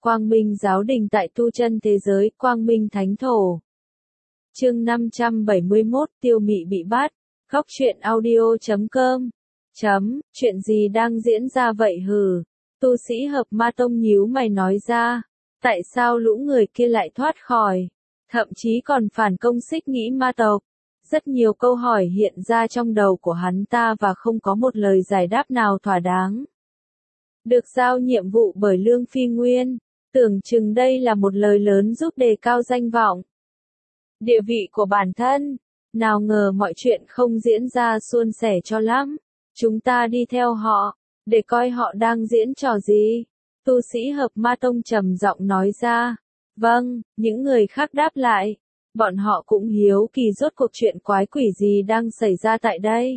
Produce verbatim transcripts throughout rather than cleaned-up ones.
Quang Minh Giáo Đình tại tu chân thế giới, Quang Minh Thánh Thổ. Chương năm trăm bảy mươi mốt, Tiêu Mị bị bắt. Góc truyện audio chấm com. Chấm, chuyện gì đang diễn ra vậy hừ? Tu sĩ Hợp Ma Tông nhíu mày nói ra. Tại sao lũ người kia lại thoát khỏi? Thậm chí còn phản công Xích Nghĩ Ma tộc. Rất nhiều câu hỏi hiện ra trong đầu của hắn ta và không có một lời giải đáp nào thỏa đáng. Được giao nhiệm vụ bởi Lương Phi Nguyên, tưởng chừng đây là một lời lớn giúp đề cao danh vọng, địa vị của bản thân. Nào ngờ mọi chuyện không diễn ra suôn sẻ cho lắm. Chúng ta đi theo họ, để coi họ đang diễn trò gì. Tu sĩ Hợp Ma Tông trầm giọng nói ra. Vâng, những người khác đáp lại. Bọn họ cũng hiếu kỳ rốt cuộc chuyện quái quỷ gì đang xảy ra tại đây.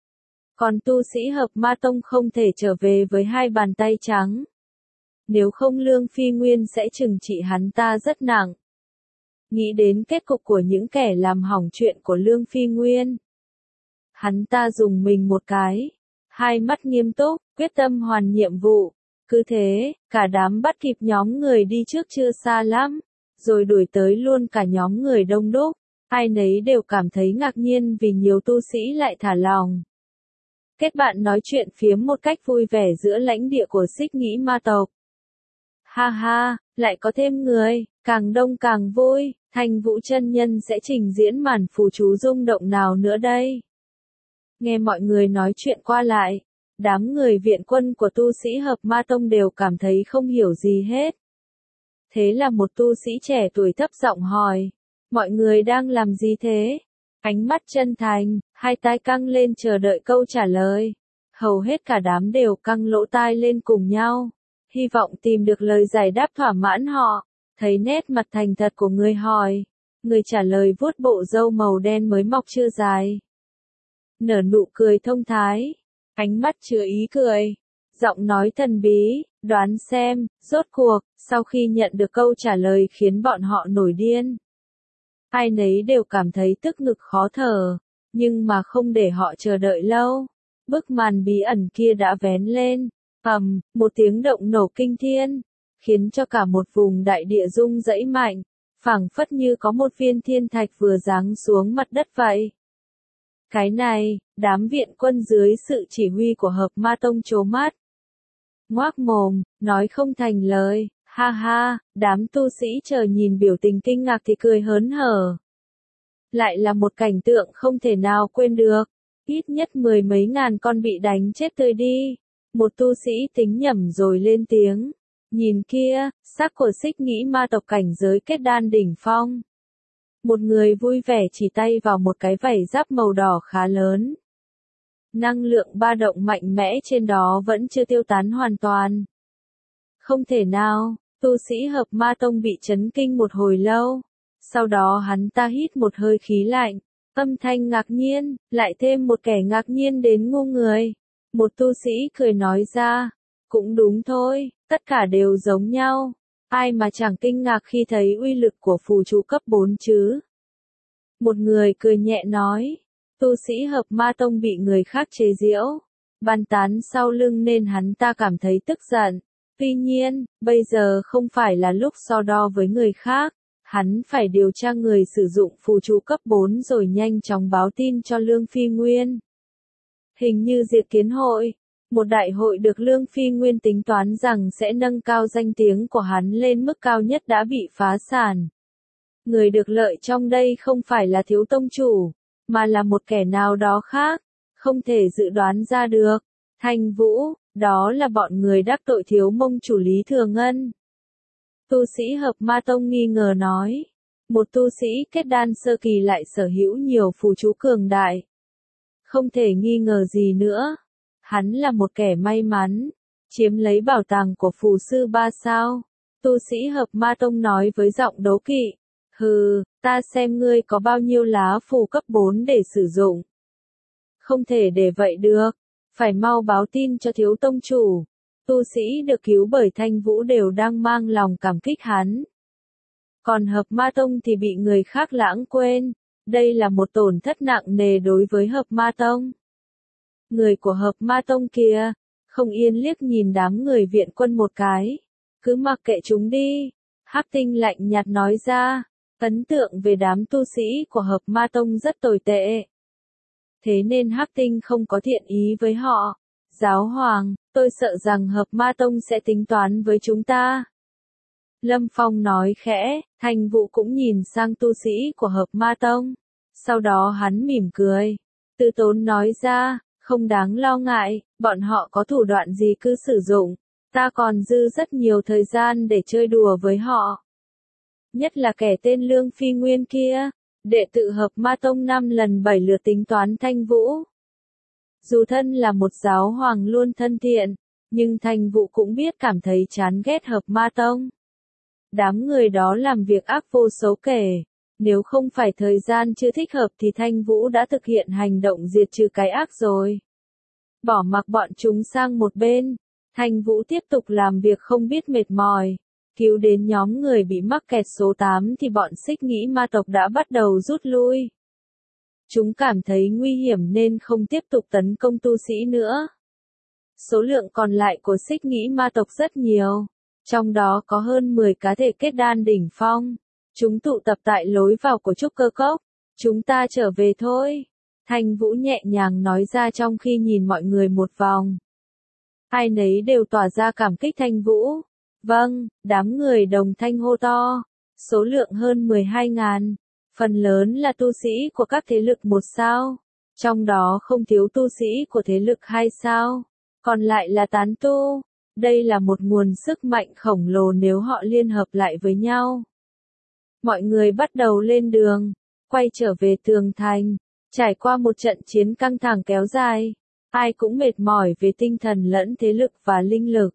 Còn tu sĩ Hợp Ma Tông không thể trở về với hai bàn tay trắng. Nếu không Lương Phi Nguyên sẽ trừng trị hắn ta rất nặng. Nghĩ đến kết cục của những kẻ làm hỏng chuyện của Lương Phi Nguyên. Hắn ta dùng mình một cái. Hai mắt nghiêm túc, quyết tâm hoàn nhiệm vụ. Cứ thế, cả đám bắt kịp nhóm người đi trước chưa xa lắm. Rồi đuổi tới luôn cả nhóm người đông đúc. Ai nấy đều cảm thấy ngạc nhiên vì nhiều tu sĩ lại thả lòng. Kết bạn nói chuyện phiếm một cách vui vẻ giữa lãnh địa của Xích Nghĩ Ma tộc. Ha ha, lại có thêm người, càng đông càng vui. Thanh Vũ chân nhân sẽ trình diễn màn phù chú rung động nào nữa đây? Nghe mọi người nói chuyện qua lại, đám người viện quân của tu sĩ Hợp Ma Tông đều cảm thấy không hiểu gì hết. Thế là một tu sĩ trẻ tuổi thấp giọng hỏi, mọi người đang làm gì thế? Ánh mắt chân thành, hai tai căng lên chờ đợi câu trả lời. Hầu hết cả đám đều căng lỗ tai lên cùng nhau, hy vọng tìm được lời giải đáp thỏa mãn họ. Thấy nét mặt thành thật của người hỏi, người trả lời vuốt bộ râu màu đen mới mọc chưa dài. Nở nụ cười thông thái, ánh mắt chứa ý cười, giọng nói thần bí, đoán xem, rốt cuộc, sau khi nhận được câu trả lời khiến bọn họ nổi điên. Ai nấy đều cảm thấy tức ngực khó thở, nhưng mà không để họ chờ đợi lâu. Bức màn bí ẩn kia đã vén lên, ầm, một tiếng động nổ kinh thiên. Khiến cho cả một vùng đại địa rung rẩy mạnh, phảng phất như có một viên thiên thạch vừa giáng xuống mặt đất vậy. Cái này, đám viện quân dưới sự chỉ huy của Hợp Ma Tông trố mắt. Ngoác mồm, nói không thành lời, ha ha, đám tu sĩ chờ nhìn biểu tình kinh ngạc thì cười hớn hở. Lại là một cảnh tượng không thể nào quên được, ít nhất mười mấy ngàn con bị đánh chết tươi đi. Một tu sĩ tính nhẩm rồi lên tiếng. Nhìn kia, xác của Xích Nghĩ Ma tộc cảnh giới kết đan đỉnh phong. Một người vui vẻ chỉ tay vào một cái vảy giáp màu đỏ khá lớn. Năng lượng ba động mạnh mẽ trên đó vẫn chưa tiêu tán hoàn toàn. Không thể nào, tu sĩ Hợp Ma Tông bị chấn kinh một hồi lâu. Sau đó hắn ta hít một hơi khí lạnh, âm thanh ngạc nhiên, lại thêm một kẻ ngạc nhiên đến ngu người. Một tu sĩ cười nói ra, cũng đúng thôi. Tất cả đều giống nhau, ai mà chẳng kinh ngạc khi thấy uy lực của phù chú cấp bốn chứ. Một người cười nhẹ nói, tu sĩ Hợp Ma Tông bị người khác chế giễu, bàn tán sau lưng nên hắn ta cảm thấy tức giận. Tuy nhiên, bây giờ không phải là lúc so đo với người khác, hắn phải điều tra người sử dụng phù chú cấp bốn rồi nhanh chóng báo tin cho Lương Phi Nguyên. Hình như Diệt Kiến Hội, một đại hội được Lương Phi Nguyên tính toán rằng sẽ nâng cao danh tiếng của hắn lên mức cao nhất đã bị phá sản. Người được lợi trong đây không phải là thiếu tông chủ, mà là một kẻ nào đó khác, không thể dự đoán ra được. Thanh Vũ, đó là bọn người đắc tội thiếu mông chủ Lý Thừa Ngân. Tu sĩ Hợp Ma Tông nghi ngờ nói, một tu sĩ kết đan sơ kỳ lại sở hữu nhiều phù chú cường đại. Không thể nghi ngờ gì nữa. Hắn là một kẻ may mắn, chiếm lấy bảo tàng của phù sư ba sao. Tu sĩ Hợp Ma Tông nói với giọng đố kỵ. Hừ, ta xem ngươi có bao nhiêu lá phù cấp bốn để sử dụng. Không thể để vậy được, phải mau báo tin cho thiếu tông chủ. Tu sĩ được cứu bởi Thanh Vũ đều đang mang lòng cảm kích hắn. Còn Hợp Ma Tông thì bị người khác lãng quên. Đây là một tổn thất nặng nề đối với Hợp Ma Tông. Người của Hợp Ma Tông kia, không yên liếc nhìn đám người viện quân một cái. Cứ mặc kệ chúng đi. Hắc Tinh lạnh nhạt nói ra, ấn tượng về đám tu sĩ của Hợp Ma Tông rất tồi tệ. Thế nên Hắc Tinh không có thiện ý với họ. Giáo hoàng, tôi sợ rằng Hợp Ma Tông sẽ tính toán với chúng ta. Lâm Phong nói khẽ, Thành Vũ cũng nhìn sang tu sĩ của Hợp Ma Tông. Sau đó hắn mỉm cười. Từ Tốn nói ra, không đáng lo ngại, bọn họ có thủ đoạn gì cứ sử dụng. Ta còn dư rất nhiều thời gian để chơi đùa với họ. Nhất là kẻ tên Lương Phi Nguyên kia, đệ tử Hợp Ma Tông năm lần bảy lượt tính toán Thanh Vũ. Dù thân là một giáo hoàng luôn thân thiện, nhưng Thanh Vũ cũng biết cảm thấy chán ghét Hợp Ma Tông. Đám người đó làm việc ác vô số kể. Nếu không phải thời gian chưa thích hợp thì Thanh Vũ đã thực hiện hành động diệt trừ cái ác rồi. Bỏ mặc bọn chúng sang một bên, Thanh Vũ tiếp tục làm việc không biết mệt mỏi. Cứu đến nhóm người bị mắc kẹt số tám thì bọn Xích Nghĩ Ma tộc đã bắt đầu rút lui. Chúng cảm thấy nguy hiểm nên không tiếp tục tấn công tu sĩ nữa. Số lượng còn lại của Xích Nghĩ Ma tộc rất nhiều, trong đó có hơn mười cá thể kết đan đỉnh phong. Chúng tụ tập tại lối vào của Trúc Cơ Cốc. Chúng ta trở về thôi. Thanh Vũ nhẹ nhàng nói ra trong khi nhìn mọi người một vòng. Ai nấy đều tỏa ra cảm kích Thanh Vũ. Vâng, đám người đồng thanh hô to. Số lượng hơn mười hai ngàn. Phần lớn là tu sĩ của các thế lực một sao. Trong đó không thiếu tu sĩ của thế lực hai sao. Còn lại là tán tu. Đây là một nguồn sức mạnh khổng lồ nếu họ liên hợp lại với nhau. Mọi người bắt đầu lên đường, quay trở về tường thành, trải qua một trận chiến căng thẳng kéo dài. Ai cũng mệt mỏi về tinh thần lẫn thế lực và linh lực.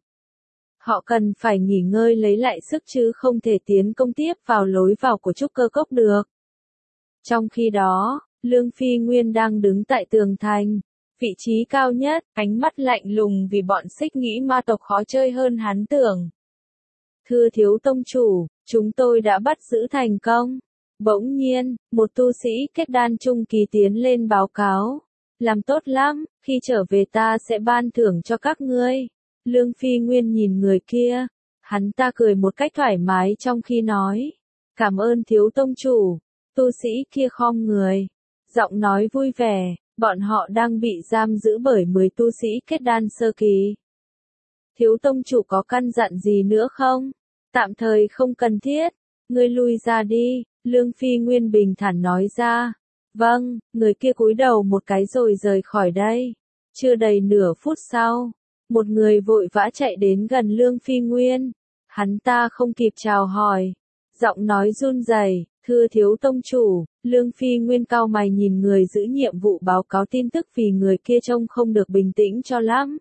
Họ cần phải nghỉ ngơi lấy lại sức chứ không thể tiến công tiếp vào lối vào của Trúc Cơ Cốc được. Trong khi đó, Lương Phi Nguyên đang đứng tại tường thành, vị trí cao nhất, ánh mắt lạnh lùng vì bọn Xích Nghĩ Ma tộc khó chơi hơn hắn tưởng. Thưa thiếu tông chủ, chúng tôi đã bắt giữ thành công. Bỗng nhiên, một tu sĩ kết đan trung kỳ tiến lên báo cáo. Làm tốt lắm, khi trở về ta sẽ ban thưởng cho các ngươi. Lương Phi Nguyên nhìn người kia. Hắn ta cười một cách thoải mái trong khi nói. Cảm ơn thiếu tông chủ. Tu sĩ kia khom người. Giọng nói vui vẻ, bọn họ đang bị giam giữ bởi mười tu sĩ kết đan sơ kỳ. Thiếu tông chủ có căn dặn gì nữa không? Tạm thời không cần thiết. Ngươi lui ra đi, Lương Phi Nguyên bình thản nói ra. Vâng, người kia cúi đầu một cái rồi rời khỏi đây. Chưa đầy nửa phút sau, một người vội vã chạy đến gần Lương Phi Nguyên. Hắn ta không kịp chào hỏi. Giọng nói run rẩy, thưa thiếu tông chủ. Lương Phi Nguyên cau mày nhìn người giữ nhiệm vụ báo cáo tin tức vì người kia trông không được bình tĩnh cho lắm.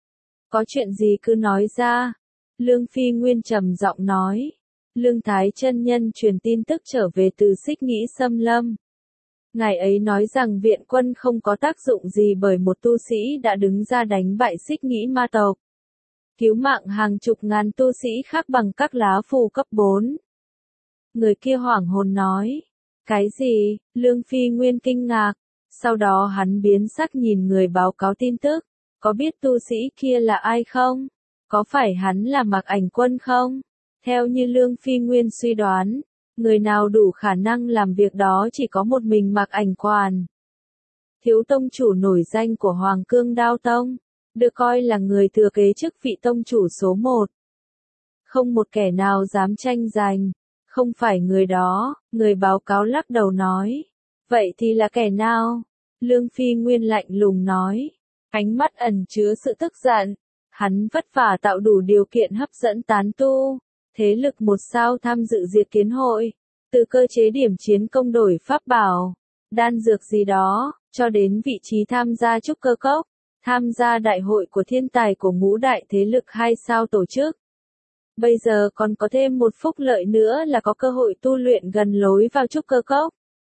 Có chuyện gì cứ nói ra. Lương Phi Nguyên trầm giọng nói. Lương Thái chân nhân truyền tin tức trở về từ Xích Nghĩ Xâm Lâm. Ngài ấy nói rằng viện quân không có tác dụng gì bởi một tu sĩ đã đứng ra đánh bại Xích Nghĩ Ma tộc. Cứu mạng hàng chục ngàn tu sĩ khác bằng các lá phù cấp bốn. Người kia hoảng hồn nói. Cái gì? Lương Phi Nguyên kinh ngạc. Sau đó hắn biến sắc nhìn người báo cáo tin tức. Có biết tu sĩ kia là ai không? Có phải hắn là Mạc Ảnh Quân không? Theo như Lương Phi Nguyên suy đoán, người nào đủ khả năng làm việc đó chỉ có một mình Mạc Ảnh Quan. Thiếu tông chủ nổi danh của Hoàng Cương Đao Tông, được coi là người thừa kế chức vị tông chủ số một. Không một kẻ nào dám tranh giành, không phải người đó, người báo cáo lắc đầu nói. Vậy thì là kẻ nào? Lương Phi Nguyên lạnh lùng nói, ánh mắt ẩn chứa sự tức giận. Hắn vất vả tạo đủ điều kiện hấp dẫn tán tu, thế lực một sao tham dự diệt kiến hội, từ cơ chế điểm chiến công đổi pháp bảo, đan dược gì đó, cho đến vị trí tham gia Trúc Cơ Cốc, tham gia đại hội của thiên tài của ngũ đại thế lực hai sao tổ chức. Bây giờ còn có thêm một phúc lợi nữa là có cơ hội tu luyện gần lối vào Trúc Cơ Cốc.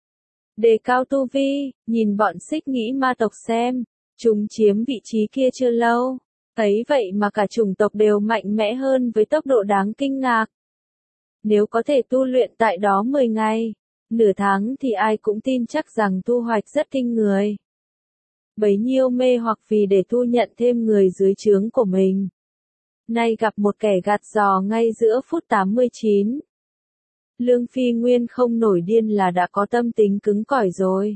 Đề cao tu vi, nhìn bọn Xích Nghĩ Ma tộc xem, chúng chiếm vị trí kia chưa lâu. Ấy vậy mà cả chủng tộc đều mạnh mẽ hơn với tốc độ đáng kinh ngạc. Nếu có thể tu luyện tại đó mười ngày, nửa tháng thì ai cũng tin chắc rằng thu hoạch rất kinh người. Bấy nhiêu mê hoặc vì để thu nhận thêm người dưới trướng của mình. nay gặp một kẻ gạt giò ngay giữa phút tám mươi chín. Lương Phi Nguyên không nổi điên là đã có tâm tính cứng cỏi rồi.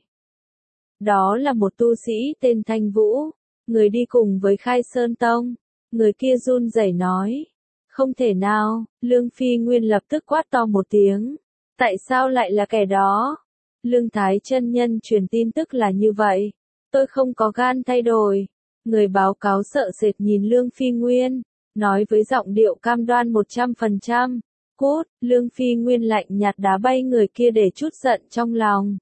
Đó là một tu sĩ tên Thanh Vũ, người đi cùng với Khai Sơn Tông. Người kia run rẩy nói. Không thể nào, Lương Phi Nguyên lập tức quát to một tiếng. Tại sao lại là kẻ đó? Lương Thái chân nhân truyền tin tức là như vậy. Tôi không có gan thay đổi. Người báo cáo sợ sệt nhìn Lương Phi Nguyên, nói với giọng điệu cam đoan một trăm phần trăm. Cút, Lương Phi Nguyên lạnh nhạt đá bay người kia để trút giận trong lòng.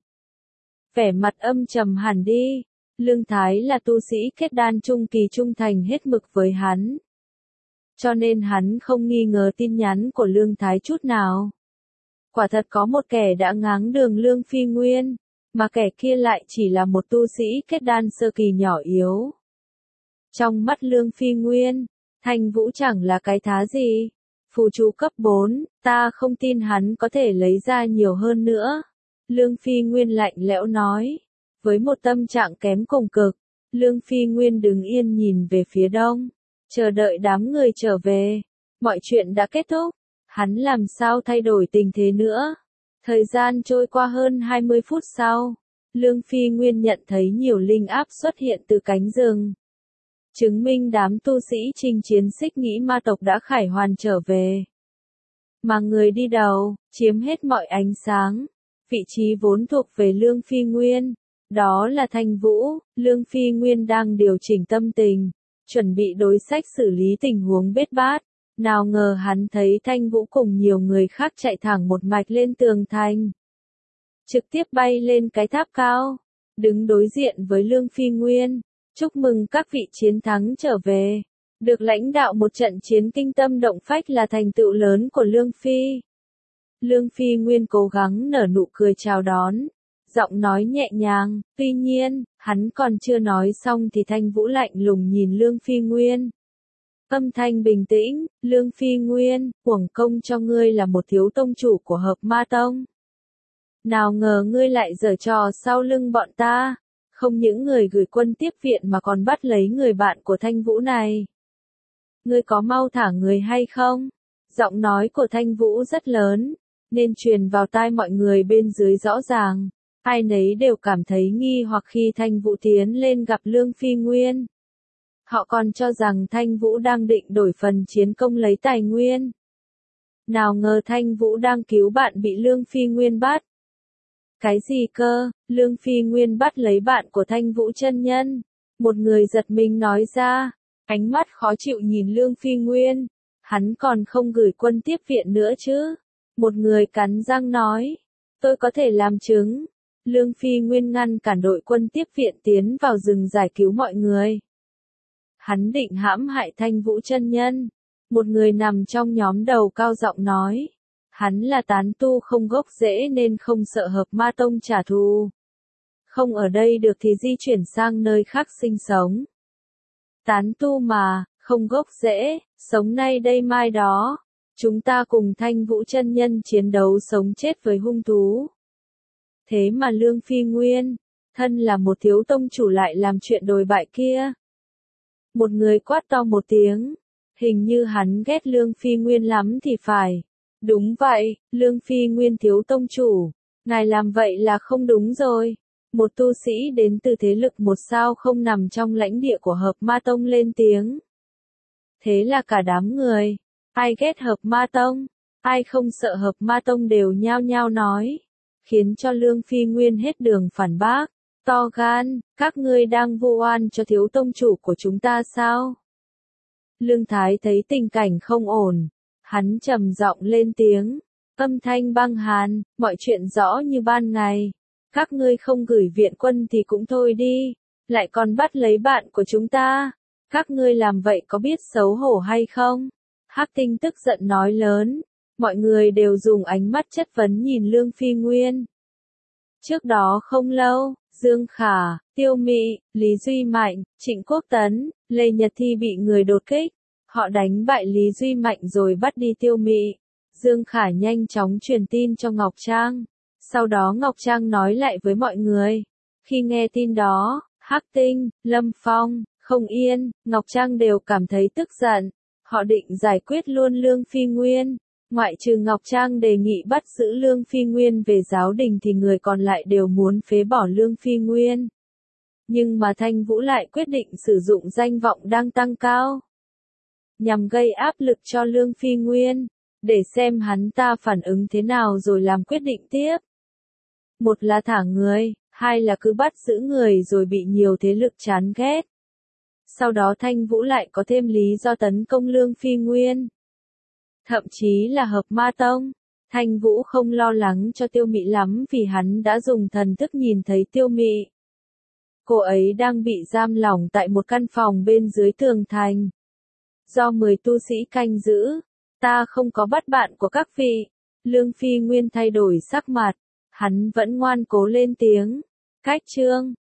Vẻ mặt âm trầm hẳn đi. Lương Thái là tu sĩ kết đan trung kỳ trung thành hết mực với hắn. Cho nên hắn không nghi ngờ tin nhắn của Lương Thái chút nào. Quả thật có một kẻ đã ngáng đường Lương Phi Nguyên, mà kẻ kia lại chỉ là một tu sĩ kết đan sơ kỳ nhỏ yếu. Trong mắt Lương Phi Nguyên, Thanh Vũ chẳng là cái thá gì. Phù chú cấp bốn, ta không tin hắn có thể lấy ra nhiều hơn nữa. Lương Phi Nguyên lạnh lẽo nói. Với một tâm trạng kém cùng cực, Lương Phi Nguyên đứng yên nhìn về phía đông, chờ đợi đám người trở về. Mọi chuyện đã kết thúc, hắn làm sao thay đổi tình thế nữa. Thời gian trôi qua hơn hai mươi phút sau, Lương Phi Nguyên nhận thấy nhiều linh áp xuất hiện từ cánh rừng. Chứng minh đám tu sĩ chinh chiến xích nghĩ ma tộc đã khải hoàn trở về. Mà người đi đầu, chiếm hết mọi ánh sáng. Vị trí vốn thuộc về Lương Phi Nguyên. Đó là Thanh Vũ. Lương Phi Nguyên đang điều chỉnh tâm tình, chuẩn bị đối sách xử lý tình huống bết bát. Nào ngờ hắn thấy Thanh Vũ cùng nhiều người khác chạy thẳng một mạch lên tường thành. Trực tiếp bay lên cái tháp cao. Đứng đối diện với Lương Phi Nguyên. Chúc mừng các vị chiến thắng trở về. Được lãnh đạo một trận chiến kinh tâm động phách là thành tựu lớn của Lương Phi. Lương Phi Nguyên cố gắng nở nụ cười chào đón. Giọng nói nhẹ nhàng, tuy nhiên, hắn còn chưa nói xong thì Thanh Vũ lạnh lùng nhìn Lương Phi Nguyên. Âm thanh bình tĩnh, Lương Phi Nguyên, uổng công cho ngươi là một thiếu tông chủ của Hợp Ma Tông. Nào ngờ ngươi lại giở trò sau lưng bọn ta. Không những người gửi quân tiếp viện mà còn bắt lấy người bạn của Thanh Vũ này. Ngươi có mau thả người hay không? Giọng nói của Thanh Vũ rất lớn, nên truyền vào tai mọi người bên dưới rõ ràng. Ai nấy đều cảm thấy nghi hoặc khi Thanh Vũ tiến lên gặp Lương Phi Nguyên. Họ còn cho rằng Thanh Vũ đang định đổi phần chiến công lấy tài nguyên. Nào ngờ Thanh Vũ đang cứu bạn bị Lương Phi Nguyên bắt. Cái gì cơ? Lương Phi Nguyên bắt lấy bạn của Thanh Vũ chân nhân. Một người giật mình nói ra, ánh mắt khó chịu nhìn Lương Phi Nguyên. Hắn còn không gửi quân tiếp viện nữa chứ? Một người cắn răng nói, tôi có thể làm chứng. Lương Phi Nguyên ngăn cản đội quân tiếp viện tiến vào rừng giải cứu mọi người. Hắn định hãm hại Thanh Vũ chân nhân. Một người nằm trong nhóm đầu cao giọng nói. Hắn là tán tu không gốc rễ nên không sợ Hợp Ma Tông trả thù. Không ở đây được thì di chuyển sang nơi khác sinh sống. Tán tu mà, không gốc rễ, sống nay đây mai đó. Chúng ta cùng Thanh Vũ chân nhân chiến đấu sống chết với hung thú. Thế mà Lương Phi Nguyên, thân là một thiếu tông chủ lại làm chuyện đồi bại kia. Một người quát to một tiếng. Hình như hắn ghét Lương Phi Nguyên lắm thì phải. Đúng vậy, Lương Phi Nguyên thiếu tông chủ. Ngài làm vậy là không đúng rồi. Một tu sĩ đến từ thế lực một sao không nằm trong lãnh địa của Hợp Ma Tông lên tiếng. Thế là cả đám người, ai ghét Hợp Ma Tông, ai không sợ Hợp Ma Tông đều nhao nhao nói. Khiến cho Lương Phi Nguyên hết đường phản bác. To gan, các ngươi đang vu oan cho thiếu tông chủ của chúng ta sao? Lương Thái thấy tình cảnh không ổn. Hắn trầm giọng lên tiếng, âm thanh băng hàn, mọi chuyện rõ như ban ngày. Các ngươi không gửi viện quân thì cũng thôi đi, lại còn bắt lấy bạn của chúng ta. Các ngươi làm vậy có biết xấu hổ hay không? Hắc Tinh tức giận nói lớn, mọi người đều dùng ánh mắt chất vấn nhìn Lương Phi Nguyên. Trước đó không lâu, Dương Khả, Tiêu Mị, Lý Duy Mạnh, Trịnh Quốc Tấn, Lê Nhật Thi bị người đột kích. Họ đánh bại Lý Duy Mạnh rồi bắt đi Tiêu Mị. Dương Khả nhanh chóng truyền tin cho Ngọc Trang. Sau đó Ngọc Trang nói lại với mọi người. Khi nghe tin đó, Hắc Tinh, Lâm Phong, Không Yên, Ngọc Trang đều cảm thấy tức giận. Họ định giải quyết luôn Lương Phi Nguyên. Ngoại trừ Ngọc Trang đề nghị bắt giữ Lương Phi Nguyên về giáo đình thì người còn lại đều muốn phế bỏ Lương Phi Nguyên. Nhưng mà Thanh Vũ lại quyết định sử dụng danh vọng đang tăng cao, nhằm gây áp lực cho Lương Phi Nguyên, để xem hắn ta phản ứng thế nào rồi làm quyết định tiếp. Một là thả người, hai là cứ bắt giữ người rồi bị nhiều thế lực chán ghét. Sau đó Thanh Vũ lại có thêm lý do tấn công Lương Phi Nguyên. Thậm chí là hợp ma tông. Thanh Vũ không lo lắng cho Tiêu Mị lắm vì hắn đã dùng thần thức nhìn thấy Tiêu Mị. Cô ấy đang bị giam lỏng tại một căn phòng bên dưới tường thành. Do mười tu sĩ canh giữ, ta không có bắt bạn của các vị. Lương Phi Nguyên thay đổi sắc mặt, hắn vẫn ngoan cố lên tiếng. Cách chương